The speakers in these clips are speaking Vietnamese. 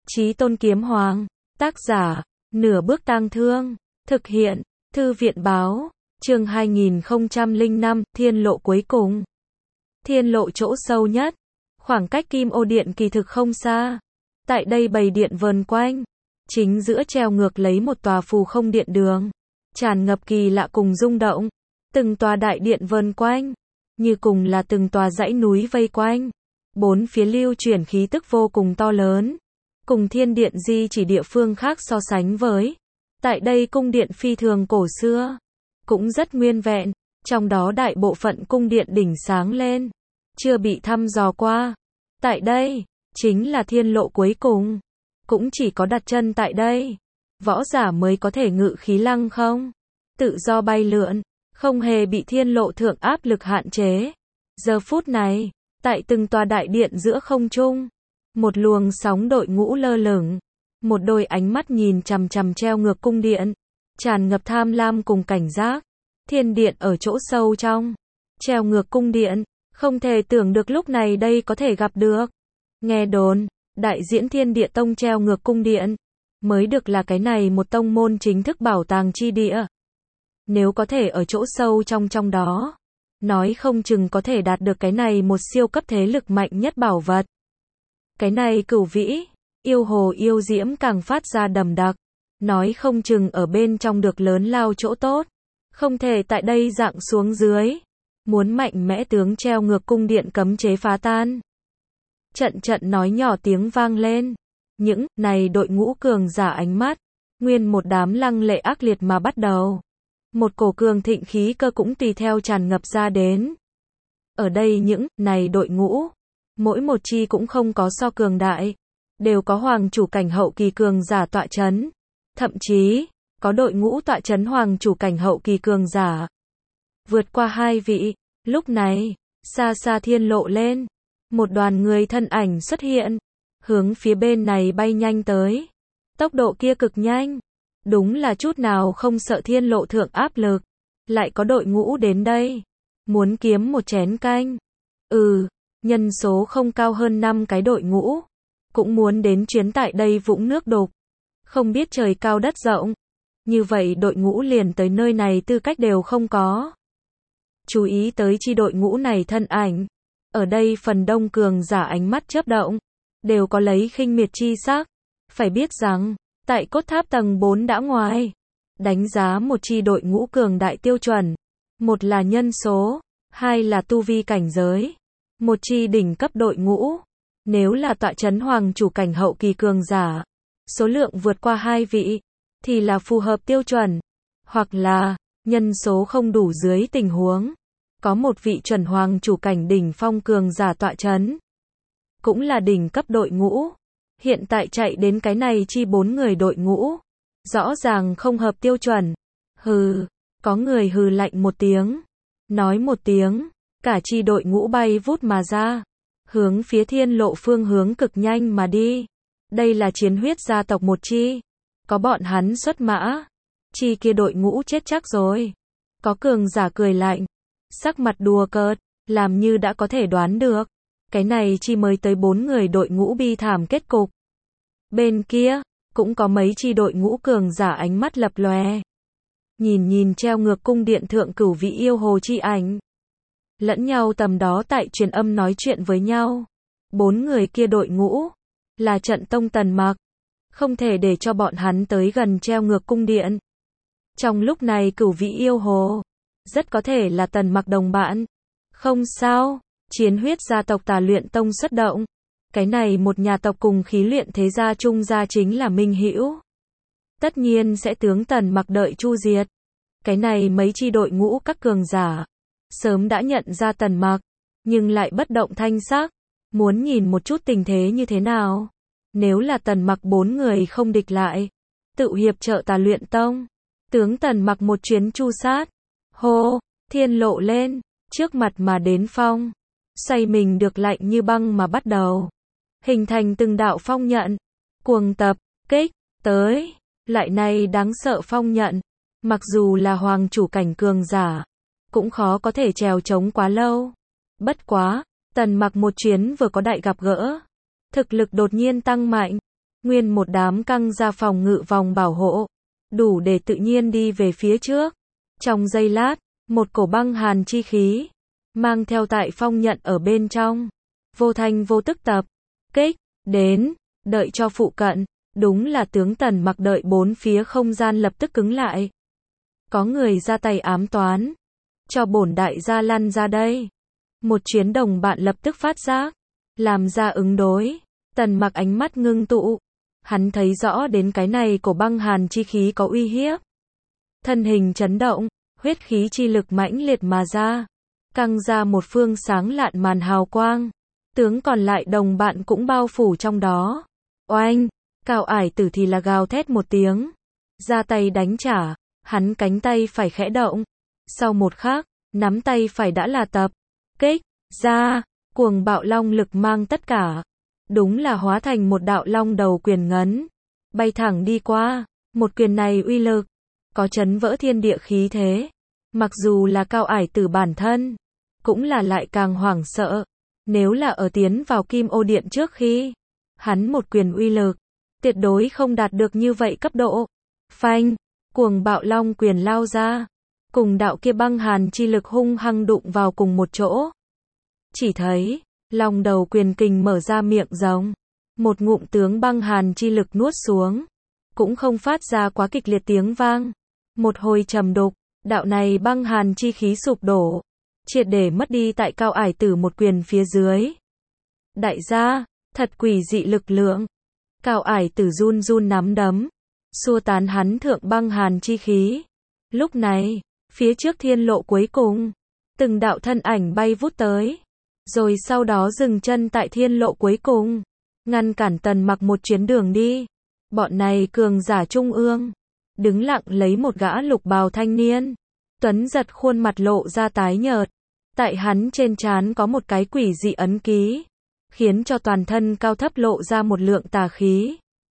Chí Tôn Kiếm Hoàng. Tác giả, Nửa Bước Tang Thương. Thực hiện, Thư viện báo. Chương 2005, Thiên lộ cuối cùng. Thiên lộ chỗ sâu nhất. Khoảng cách Kim Ô Điện kỳ thực không xa. Tại đây bầy điện vờn quanh. Chính giữa treo ngược lấy một tòa phù không điện đường. Tràn ngập kỳ lạ cùng rung động. Từng tòa đại điện vờn quanh. Như cùng là từng tòa dãy núi vây quanh. Bốn phía lưu chuyển khí tức vô cùng to lớn. Cùng thiên điện di chỉ địa phương khác so sánh với. Tại đây cung điện phi thường cổ xưa. Cũng rất nguyên vẹn. Trong đó đại bộ phận cung điện đỉnh sáng lên. Chưa bị thăm dò qua. Tại đây, chính là thiên lộ cuối cùng. Cũng chỉ có đặt chân tại đây. Võ giả mới có thể ngự khí lăng không. Tự do bay lượn. Không hề bị thiên lộ thượng áp lực hạn chế. Giờ phút này, tại từng tòa đại điện giữa không trung. Một luồng sóng đội ngũ lơ lửng. Một đôi ánh mắt nhìn chằm chằm treo ngược cung điện. Tràn ngập tham lam cùng cảnh giác. Thiên điện ở chỗ sâu trong. Treo ngược cung điện. Không thể tưởng được lúc này đây có thể gặp được. Nghe đồn, đại diễn Thiên Địa Tông treo ngược cung điện. Mới được là cái này một tông môn chính thức bảo tàng chi địa. Nếu có thể ở chỗ sâu trong đó. Nói không chừng có thể đạt được cái này một siêu cấp thế lực mạnh nhất bảo vật. Cái này cửu vĩ, yêu hồ yêu diễm càng phát ra đầm đặc. Nói không chừng ở bên trong được lớn lao chỗ tốt. Không thể tại đây dạng xuống dưới. Muốn mạnh mẽ tướng treo ngược cung điện cấm chế phá tan. Trận trận nói nhỏ tiếng vang lên. Những này đội ngũ cường giả ánh mắt. Nguyên một đám lăng lệ ác liệt mà bắt đầu. Một cổ cường thịnh khí cơ cũng tùy theo tràn ngập ra đến. Ở đây những này đội ngũ. Mỗi một chi cũng không có so cường đại. Đều có hoàng chủ cảnh hậu kỳ cường giả tọa chấn. Thậm chí, có đội ngũ tọa chấn hoàng chủ cảnh hậu kỳ cường giả. Vượt qua hai vị, lúc này, xa xa thiên lộ lên. Một đoàn người thân ảnh xuất hiện. Hướng phía bên này bay nhanh tới. Tốc độ kia cực nhanh. Đúng là chút nào không sợ thiên lộ thượng áp lực. Lại có đội ngũ đến đây. Muốn kiếm một chén canh. Nhân số không cao hơn 5 cái đội ngũ. Cũng muốn đến chuyến tại đây vũng nước đục. Không biết trời cao đất rộng. Như vậy đội ngũ liền tới nơi này tư cách đều không có. Chú ý tới chi đội ngũ này thân ảnh. Ở đây phần đông cường giả ánh mắt chớp động. Đều có lấy khinh miệt chi sắc. Phải biết rằng, tại cốt tháp tầng 4 đã ngoài. Đánh giá một chi đội ngũ cường đại tiêu chuẩn. Một là nhân số. Hai là tu vi cảnh giới. Một chi đỉnh cấp đội ngũ. Nếu là tọa chấn hoàng chủ cảnh hậu kỳ cường giả. Số lượng vượt qua 2 vị. Thì là phù hợp tiêu chuẩn. Hoặc là, nhân số không đủ dưới tình huống. Có một vị chuẩn hoàng chủ cảnh đỉnh phong cường giả tọa chấn. Cũng là đỉnh cấp đội ngũ. Hiện tại chạy đến cái này chi 4 người đội ngũ. Rõ ràng không hợp tiêu chuẩn. Hừ, có người hừ lạnh một tiếng. Nói một tiếng, cả chi đội ngũ bay vút mà ra. Hướng phía thiên lộ phương hướng cực nhanh mà đi. Đây là chiến huyết gia tộc một chi. Có bọn hắn xuất mã. Chi kia đội ngũ chết chắc rồi. Có cường giả cười lạnh. Sắc mặt đùa cợt, làm như đã có thể đoán được. Cái này chi mới tới 4 người đội ngũ bi thảm kết cục. Bên kia, cũng có mấy chi đội ngũ cường giả ánh mắt lập lòe. Nhìn treo ngược cung điện thượng cửu vị yêu hồ chi ảnh. Lẫn nhau tầm đó tại truyền âm nói chuyện với nhau. 4 người kia đội ngũ. Là trận tông Tần Mặc. Không thể để cho bọn hắn tới gần treo ngược cung điện. Trong lúc này cửu vị yêu hồ. Rất có thể là Tần Mặc đồng bạn. Không sao. Chiến huyết gia tộc Tà Luyện Tông xuất động. Cái này một nhà tộc cùng khí luyện thế gia chung gia chính là minh hữu. Tất nhiên sẽ tướng Tần Mặc đợi chu diệt. Cái này mấy chi đội ngũ các cường giả. Sớm đã nhận ra Tần Mặc. Nhưng lại bất động thanh sắc. Muốn nhìn một chút tình thế như thế nào. Nếu là Tần Mặc 4 người không địch lại. Tự hiệp trợ Tà Luyện Tông. Tướng Tần Mặc một chuyến chu sát. Hô, thiên lộ lên. Trước mặt mà đến phong. Xoay mình được lạnh như băng mà bắt đầu. Hình thành từng đạo phong nhận. Cuồng tập, kích, tới. Lại này đáng sợ phong nhận. Mặc dù là hoàng chủ cảnh cường giả. Cũng khó có thể trèo chống quá lâu. Bất quá, Tần Mặc một chuyến vừa có đại gặp gỡ. Thực lực đột nhiên tăng mạnh. nguyên một đám căng ra phòng ngự vòng bảo hộ, đủ để tự nhiên đi về phía trước. Trong giây lát, một cổ băng hàn chi khí, mang theo tại phong nhận ở bên trong, vô thanh vô tức tập kích đến, đợi cho phụ cận, đúng là tướng Tần Mặc đợi bốn phía không gian lập tức cứng lại. Có người ra tay ám toán, cho bổn đại gia lăn ra đây. Một chuyến đồng bạn lập tức phát giác, làm ra ứng đối. Tần Mặc ánh mắt ngưng tụ, hắn thấy rõ đến cái này cổ băng hàn chi khí có uy hiếp. Thân hình chấn động, huyết khí chi lực mãnh liệt mà ra, căng ra một phương sáng lạn màn hào quang. Tướng còn lại đồng bạn cũng bao phủ trong đó. Oanh, Cao Ải Tử thì là gào thét một tiếng, ra tay đánh trả, hắn cánh tay phải khẽ động. Sau một khắc, nắm tay phải đã là tập kích ra, cuồng bạo long lực mang tất cả, đúng là hóa thành một đạo long đầu quyền ngấn, bay thẳng đi qua. Một quyền này uy lực có chấn vỡ thiên địa khí thế, mặc dù là Cao Ải Tử bản thân cũng là lại càng hoảng sợ. Nếu là ở tiến vào Kim Ô Điện trước khi, hắn một quyền uy lực tuyệt đối không đạt được như vậy cấp độ. Phanh, cuồng bạo long quyền lao ra, cùng đạo kia băng hàn chi lực hung hăng đụng vào cùng một chỗ. Chỉ thấy, long đầu quyền kình mở ra miệng rồng, một ngụm tướng băng hàn chi lực nuốt xuống, cũng không phát ra quá kịch liệt tiếng vang. Một hồi trầm đục, đạo này băng hàn chi khí sụp đổ, triệt để mất đi tại Cao Ải Tử một quyền phía dưới. Đại gia, thật quỷ dị lực lượng. Cao Ải Tử run run nắm đấm, xua tán hắn thượng băng hàn chi khí. Lúc này, phía trước thiên lộ cuối cùng, từng đạo thân ảnh bay vút tới, rồi sau đó dừng chân tại thiên lộ cuối cùng, ngăn cản Tần Mặc một chuyến đường đi. Bọn này cường giả trung ương, đứng lặng lấy một gã lục bào thanh niên, tuấn giật khuôn mặt lộ ra tái nhợt, tại hắn trên trán có một cái quỷ dị ấn ký, khiến cho toàn thân cao thấp lộ ra một lượng tà khí.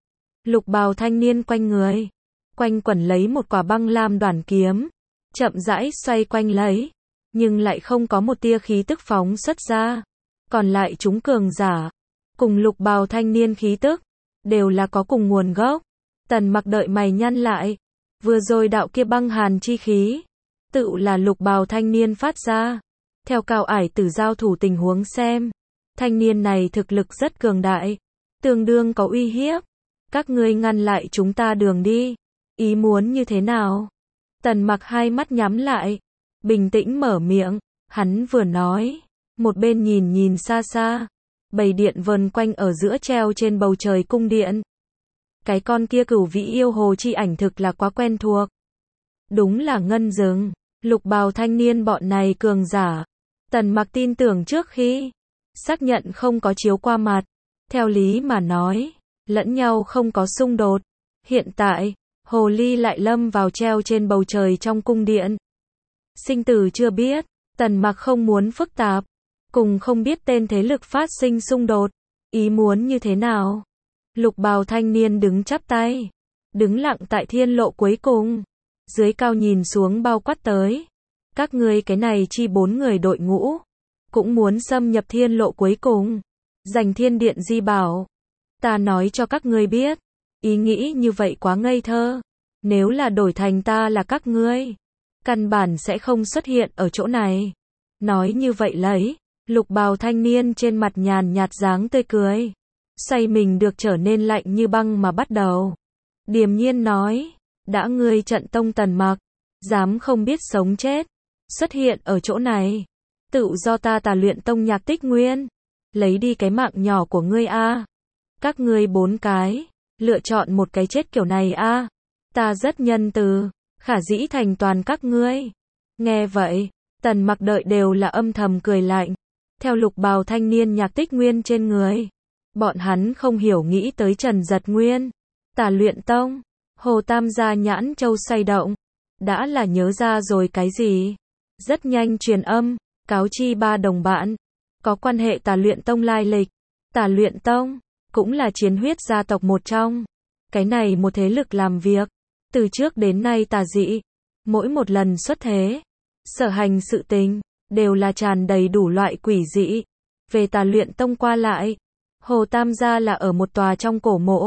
Lục bào thanh niên quanh người, quanh quẩn lấy một quả băng lam đoản kiếm, chậm rãi xoay quanh lấy, nhưng lại không có một tia khí tức phóng xuất ra. Còn lại chúng cường giả, cùng lục bào thanh niên khí tức, đều là có cùng nguồn gốc. Tần Mặc đợi mày nhăn lại, vừa rồi đạo kia băng hàn chi khí, tự là lục bào thanh niên phát ra. Theo Cao Ải Tử giao thủ tình huống xem, thanh niên này thực lực rất cường đại, tương đương có uy hiếp. Các ngươi ngăn lại chúng ta đường đi, ý muốn như thế nào? Tần Mặc hai mắt nhắm lại, bình tĩnh mở miệng, hắn vừa nói, một bên nhìn nhìn xa xa, bầy điện vần quanh ở giữa treo trên bầu trời cung điện. Cái con kia Cửu Vĩ yêu hồ chi ảnh thực là quá quen thuộc. Đúng là ngân rừng, lục bào thanh niên bọn này cường giả. Tần Mặc tin tưởng trước khi xác nhận không có chiếu qua mặt, theo lý mà nói, lẫn nhau không có xung đột. Hiện tại, hồ ly lại lâm vào treo trên bầu trời trong cung điện. Sinh tử chưa biết, Tần Mặc không muốn phức tạp, cùng không biết tên thế lực phát sinh xung đột, ý muốn như thế nào. Lục bào thanh niên đứng chắp tay, đứng lặng tại thiên lộ cuối cùng, dưới cao nhìn xuống bao quát tới. Các ngươi cái này chi 4 người đội ngũ, cũng muốn xâm nhập thiên lộ cuối cùng, giành thiên điện di bảo. Ta nói cho các ngươi biết, ý nghĩ như vậy quá ngây thơ. Nếu là đổi thành ta là các ngươi, căn bản sẽ không xuất hiện ở chỗ này. Nói như vậy lấy, lục bào thanh niên trên mặt nhàn nhạt dáng tươi cười, xoay mình được trở nên lạnh như băng mà bắt đầu. Điềm nhiên nói, đã ngươi trận tông Tần Mặc, dám không biết sống chết, xuất hiện ở chỗ này, tự do ta Tà Luyện Tông Nhạc Tích Nguyên, lấy đi cái mạng nhỏ của ngươi a. Các ngươi 4 cái, lựa chọn một cái chết kiểu này a. Ta rất nhân từ, khả dĩ thành toàn các ngươi. Nghe vậy, Tần Mặc đợi đều là âm thầm cười lạnh. Theo lục bào thanh niên Nhạc Tích Nguyên trên người, bọn hắn không hiểu nghĩ tới Trần Giật Nguyên, Tà Luyện Tông, Hồ Tam gia nhãn châu xoay động, đã là nhớ ra rồi cái gì. Rất nhanh truyền âm, cáo chi 3 đồng bạn, có quan hệ Tà Luyện Tông lai lịch. Tà Luyện Tông, cũng là chiến huyết gia tộc một trong. Cái này một thế lực làm việc, từ trước đến nay tà dị. Mỗi một lần xuất thế, sở hành sự tình, đều là tràn đầy đủ loại quỷ dị. Về Tà Luyện Tông qua lại, Hồ Tam gia là ở một tòa trong cổ mộ,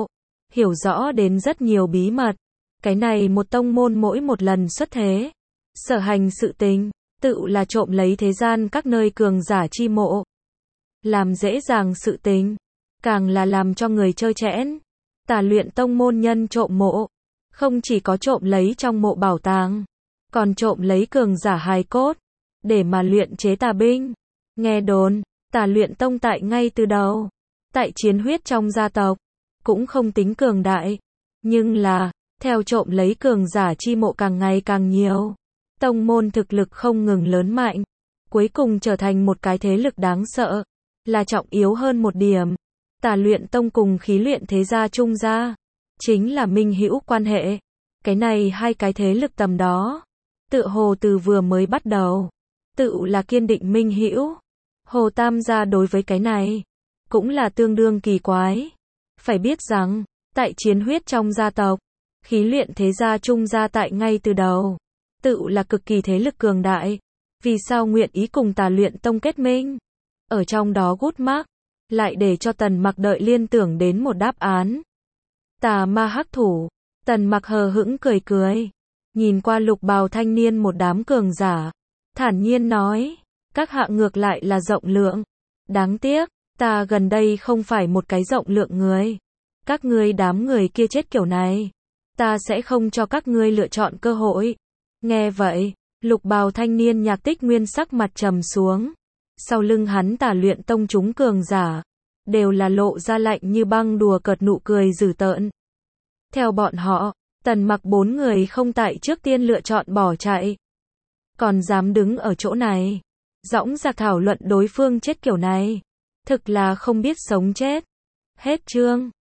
hiểu rõ đến rất nhiều bí mật. Cái này một tông môn mỗi một lần xuất thế, sở hành sự tình, tự là trộm lấy thế gian các nơi cường giả chi mộ. Làm dễ dàng sự tình, càng là làm cho người trơ trẽn. Tà luyện tông môn nhân trộm mộ, không chỉ có trộm lấy trong mộ bảo tàng, còn trộm lấy cường giả hài cốt, để mà luyện chế tà binh. Nghe đồn, tà luyện tông tại ngay từ đầu, tại chiến huyết trong gia tộc, cũng không tính cường đại. Nhưng là, theo trộm lấy cường giả chi mộ càng ngày càng nhiều, tông môn thực lực không ngừng lớn mạnh, cuối cùng trở thành một cái thế lực đáng sợ. Là trọng yếu hơn một điểm, tà luyện tông cùng khí luyện thế gia chung gia, chính là minh hữu quan hệ. Cái này hai cái thế lực tầm đó, tựa hồ từ vừa mới bắt đầu, tự là kiên định minh hữu. Hồ Tam gia đối với cái này, cũng là tương đương kỳ quái. Phải biết rằng, tại chiến huyết trong gia tộc, khí luyện thế gia chung gia tại ngay từ đầu, tự là cực kỳ thế lực cường đại. Vì sao nguyện ý cùng tà luyện tông kết minh? Ở trong đó gút mắc, lại để cho Tần Mặc đợi liên tưởng đến một đáp án. Tà ma hắc thủ. Tần Mặc hờ hững cười cười, nhìn qua lục bào thanh niên một đám cường giả, thản nhiên nói, các hạ ngược lại là rộng lượng. Đáng tiếc, ta gần đây không phải một cái rộng lượng người. Các ngươi đám người kia chết kiểu này, ta sẽ không cho các ngươi lựa chọn cơ hội. Nghe vậy, lục bào thanh niên Nhạc Tích Nguyên sắc mặt trầm xuống. Sau lưng hắn tà luyện tông chúng cường giả, đều là lộ ra lạnh như băng đùa cợt nụ cười dữ tợn. Theo bọn họ, Tần Mặc bốn người không tại trước tiên lựa chọn bỏ chạy, còn dám đứng ở chỗ này, dõng dạc thảo luận đối phương chết kiểu này, thực là không biết sống chết. Hết chương.